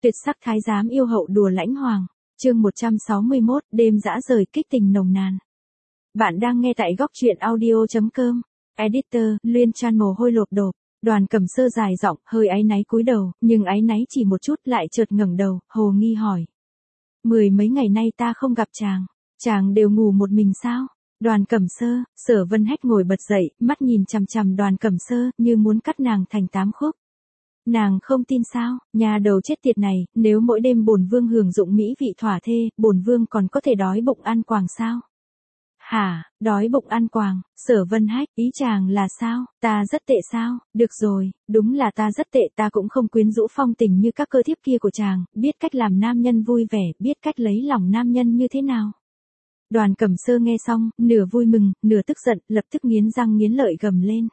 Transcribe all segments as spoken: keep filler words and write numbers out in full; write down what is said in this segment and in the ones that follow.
Tuyệt sắc thái giám yêu hậu đùa lãnh hoàng. Chương một trăm sáu mươi mốt, đêm dã rời kích tình nồng nàn. Bạn đang nghe tại góc truyện audio chấm com. Editor, Luyên Chan mồ hôi lộp đột. Đoàn Cẩm Sơ dài giọng, hơi áy náy cúi đầu, nhưng áy náy chỉ một chút lại chợt ngẩng đầu, hồ nghi hỏi. Mười mấy ngày nay ta không gặp chàng, chàng đều ngủ một mình sao? Đoàn Cẩm Sơ, Sở Vân Hách ngồi bật dậy, mắt nhìn chằm chằm Đoàn Cẩm Sơ, như muốn cắt nàng thành tám khúc. Nàng không tin sao, nhà đầu chết tiệt này, nếu mỗi đêm bổn vương hưởng dụng mỹ vị thỏa thê, bổn vương còn có thể đói bụng ăn quàng sao? Hả, đói bụng ăn quàng? Sở Vân Hách, ý chàng là sao? Ta rất tệ sao? Được rồi, đúng là ta rất tệ, ta cũng không quyến rũ phong tình như các cơ thiếp kia của chàng, biết cách làm nam nhân vui vẻ, biết cách lấy lòng nam nhân như thế nào. Đoàn Cẩm Sơ nghe xong, nửa vui mừng, nửa tức giận, lập tức nghiến răng nghiến lợi gầm lên.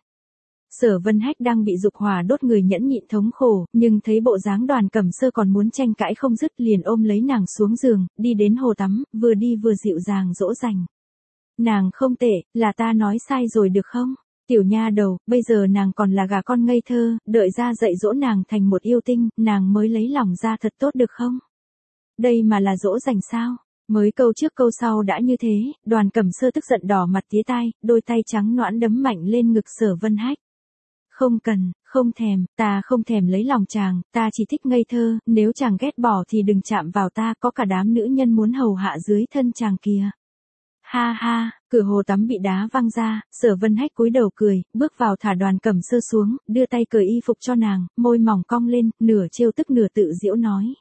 Sở Vân Hách đang bị dục hỏa đốt người nhẫn nhịn thống khổ, nhưng thấy bộ dáng Đoàn Cẩm Sơ còn muốn tranh cãi không dứt, liền ôm lấy nàng xuống giường, đi đến hồ tắm, vừa đi vừa dịu dàng dỗ dành. Nàng không tệ, là ta nói sai rồi được không? Tiểu nha đầu, bây giờ nàng còn là gà con ngây thơ, đợi ra dạy dỗ nàng thành một yêu tinh, nàng mới lấy lòng ra thật tốt được không? Đây mà là dỗ dành sao? Mới câu trước câu sau đã như thế, Đoàn Cẩm Sơ tức giận đỏ mặt tía tai, đôi tay trắng nõn đấm mạnh lên ngực Sở Vân Hách. Không cần, không thèm, ta không thèm lấy lòng chàng, ta chỉ thích ngây thơ, nếu chàng ghét bỏ thì đừng chạm vào ta, có cả đám nữ nhân muốn hầu hạ dưới thân chàng kìa. Ha ha, cửa hồ tắm bị đá văng ra, Sở Vân Hách cúi đầu cười, bước vào thả Đoàn Cẩm Sơ xuống, đưa tay cởi y phục cho nàng, môi mỏng cong lên, nửa trêu tức nửa tự giễu nói.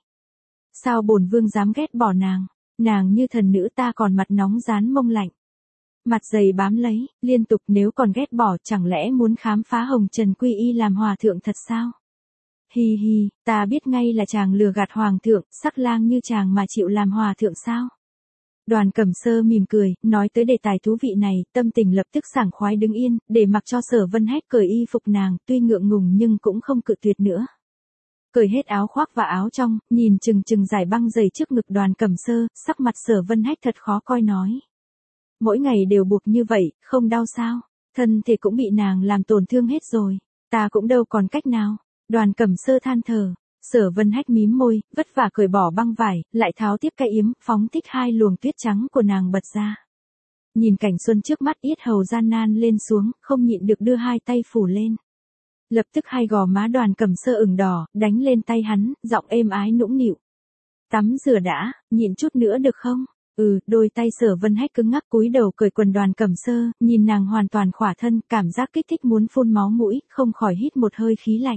Sao bổn vương dám ghét bỏ nàng, nàng như thần nữ ta còn mặt nóng rán mông lạnh. Mặt dày bám lấy, liên tục nếu còn ghét bỏ chẳng lẽ muốn khám phá hồng trần quy y làm hòa thượng thật sao? Hi hi, ta biết ngay là chàng lừa gạt hoàng thượng, sắc lang như chàng mà chịu làm hòa thượng sao? Đoàn Cẩm Sơ mỉm cười, nói tới đề tài thú vị này, tâm tình lập tức sảng khoái đứng yên, để mặc cho Sở Vân Hách cởi y phục nàng, tuy ngượng ngùng nhưng cũng không cự tuyệt nữa. Cởi hết áo khoác và áo trong, nhìn chừng chừng giải băng dày trước ngực Đoàn Cẩm Sơ, sắc mặt Sở Vân Hách thật khó coi nói. Mỗi ngày đều buộc như vậy, không đau sao? Thân thể cũng bị nàng làm tổn thương hết rồi, ta cũng đâu còn cách nào. Đoàn Cẩm Sơ than thở. Sở Vân Hách mím môi, vất vả cởi bỏ băng vải, lại tháo tiếp cái yếm, phóng thích hai luồng tuyết trắng của nàng bật ra. Nhìn cảnh xuân trước mắt, yết hầu gian nan lên xuống, không nhịn được đưa hai tay phủ lên. Lập tức hai gò má Đoàn Cẩm Sơ ửng đỏ, đánh lên tay hắn, giọng êm ái nũng nịu. Tắm rửa đã, nhịn chút nữa được không? Ừ, đôi tay Sở Vân Hách cứng ngắc cúi đầu cởi quần Đoàn Cẩm Sơ, nhìn nàng hoàn toàn khỏa thân, cảm giác kích thích muốn phun máu mũi, không khỏi hít một hơi khí lạnh.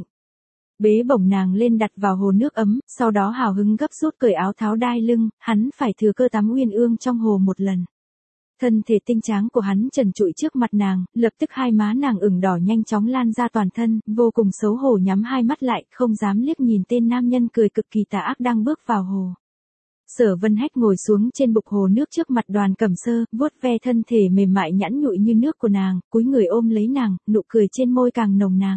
Bế bổng nàng lên đặt vào hồ nước ấm, sau đó hào hứng gấp rút cởi áo tháo đai lưng, hắn phải thừa cơ tắm uyên ương trong hồ một lần. Thân thể tinh tráng của hắn trần trụi trước mặt nàng, lập tức hai má nàng ửng đỏ nhanh chóng lan ra toàn thân, vô cùng xấu hổ nhắm hai mắt lại, không dám liếc nhìn tên nam nhân cười cực kỳ tà ác đang bước vào hồ. Sở Vân Hách ngồi xuống trên bục hồ nước trước mặt Đoàn Cẩm Sơ, vuốt ve thân thể mềm mại nhẵn nhụi như nước của nàng, cúi người ôm lấy nàng, nụ cười trên môi càng nồng nàn.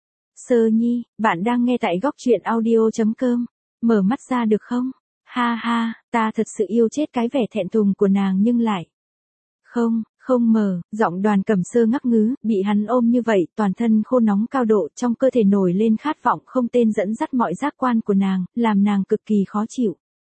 Sơ Nhi, bạn đang nghe tại góc truyện audio chấm com, mở mắt ra được không? Ha ha, ta thật sự yêu chết cái vẻ thẹn thùng của nàng nhưng lại. Không, không mở, giọng Đoàn Cẩm Sơ ngắc ngứ, bị hắn ôm như vậy, toàn thân khô nóng cao độ, trong cơ thể nổi lên khát vọng không tên dẫn dắt mọi giác quan của nàng, làm nàng cực kỳ khó chịu.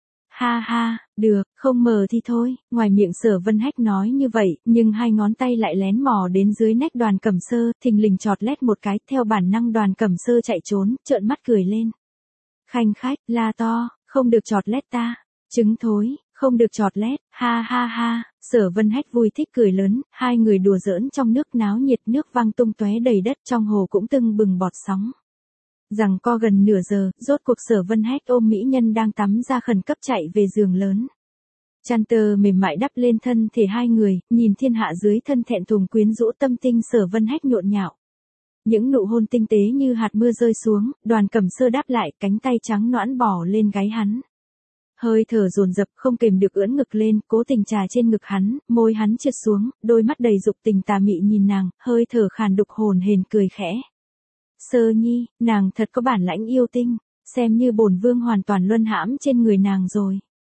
Ha ha, được, không mờ thì thôi, ngoài miệng Sở Vân Hách nói như vậy, nhưng hai ngón tay lại lén mò đến dưới nách Đoàn Cẩm Sơ, thình lình chọt lét một cái, theo bản năng Đoàn Cẩm Sơ chạy trốn, trợn mắt cười lên. Khanh khách, la to, không được chọt lét ta, trứng thối, không được chọt lét, ha ha ha, Sở Vân Hách vui thích cười lớn, hai người đùa giỡn trong nước náo nhiệt, nước văng tung tóe đầy đất, trong hồ cũng tưng bừng bọt sóng. Rằng co gần nửa giờ, rốt cuộc Sở Vân Hách ôm mỹ nhân đang tắm ra khẩn cấp chạy về giường lớn. Chăn tơ mềm mại đắp lên thân thể hai người, nhìn thiên hạ dưới thân thẹn thùng quyến rũ tâm tinh Sở Vân Hách nhộn nhạo. Những nụ hôn tinh tế như hạt mưa rơi xuống, Đoàn Cẩm Sơ đáp lại, cánh tay trắng nõn bỏ lên gáy hắn. Hơi thở dồn dập không kềm được ưỡn ngực lên, cố tình trà trên ngực hắn, môi hắn trượt xuống, đôi mắt đầy dục tình tà mị nhìn nàng, hơi thở khàn đục hồn hển cười khẽ. Sơ Nhi, nàng thật có bản lãnh yêu tinh, xem như bổn vương hoàn toàn luân hãm trên người nàng rồi.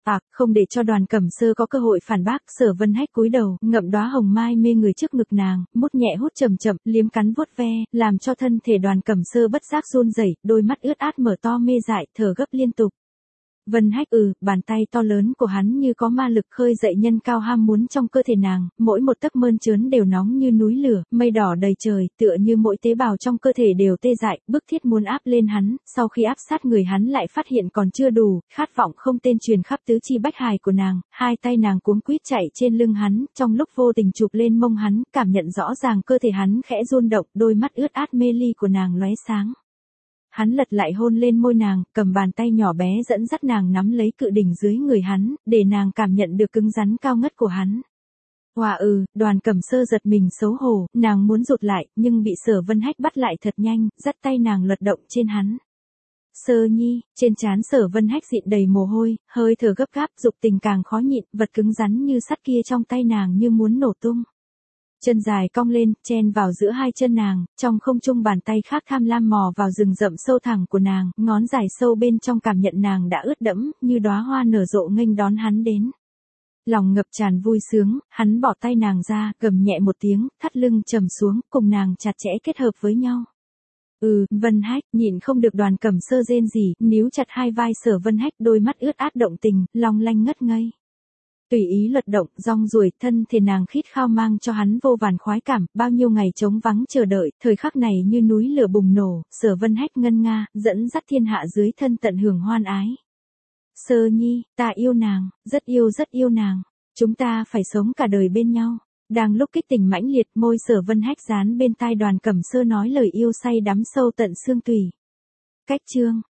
À, không để cho Đoàn Cẩm Sơ có cơ hội phản bác, Sở Vân Hách cúi đầu, ngậm đóa hồng mai mê người trước ngực nàng, mút nhẹ hút chậm chậm, liếm cắn vuốt ve, làm cho thân thể Đoàn Cẩm Sơ bất giác run rẩy, đôi mắt ướt át mở to mê dại, thở gấp liên tục. Vân Hách ừ, bàn tay to lớn của hắn như có ma lực khơi dậy nhân cao ham muốn trong cơ thể nàng, mỗi một tấc mơn trớn đều nóng như núi lửa, mây đỏ đầy trời, tựa như mỗi tế bào trong cơ thể đều tê dại, bức thiết muốn áp lên hắn, sau khi áp sát người hắn lại phát hiện còn chưa đủ, khát vọng không tên truyền khắp tứ chi bách hài của nàng, hai tay nàng cuống quýt chạy trên lưng hắn, trong lúc vô tình chụp lên mông hắn, cảm nhận rõ ràng cơ thể hắn khẽ run động, đôi mắt ướt át mê ly của nàng lóe sáng. Hắn lật lại hôn lên môi nàng, cầm bàn tay nhỏ bé dẫn dắt nàng nắm lấy cự đỉnh dưới người hắn, để nàng cảm nhận được cứng rắn cao ngất của hắn. Hòa ừ, Đoàn Cẩm Sơ giật mình xấu hổ, nàng muốn rụt lại, nhưng bị Sở Vân Hách bắt lại thật nhanh, dắt tay nàng lật động trên hắn. Sơ nhi, trên trán Sở Vân Hách dịn đầy mồ hôi, hơi thở gấp gáp, dục tình càng khó nhịn, vật cứng rắn như sắt kia trong tay nàng như muốn nổ tung. Chân dài cong lên, chen vào giữa hai chân nàng, trong không trung bàn tay khác tham lam mò vào rừng rậm sâu thẳm của nàng, ngón dài sâu bên trong cảm nhận nàng đã ướt đẫm, như đóa hoa nở rộ nghênh đón hắn đến. Lòng ngập tràn vui sướng, hắn bỏ tay nàng ra, gầm nhẹ một tiếng, thắt lưng trầm xuống, cùng nàng chặt chẽ kết hợp với nhau. Ừ, Vân Hách, nhịn không được Đoàn Cẩm Sơ rên rỉ, níu chặt hai vai Sở Vân Hách, đôi mắt ướt át động tình, long lanh ngất ngây. Tùy ý luật động, rong ruổi, thân thể nàng khít khao mang cho hắn vô vàn khoái cảm, bao nhiêu ngày trống vắng chờ đợi, thời khắc này như núi lửa bùng nổ, Sở Vân Hách ngân nga, dẫn dắt thiên hạ dưới thân tận hưởng hoan ái. Sơ nhi, ta yêu nàng, rất yêu rất yêu nàng, chúng ta phải sống cả đời bên nhau. Đang lúc kích tình mãnh liệt, môi Sở Vân Hách dán bên tai Đoàn Cẩm Sơ nói lời yêu say đắm sâu tận xương tủy. Cách chương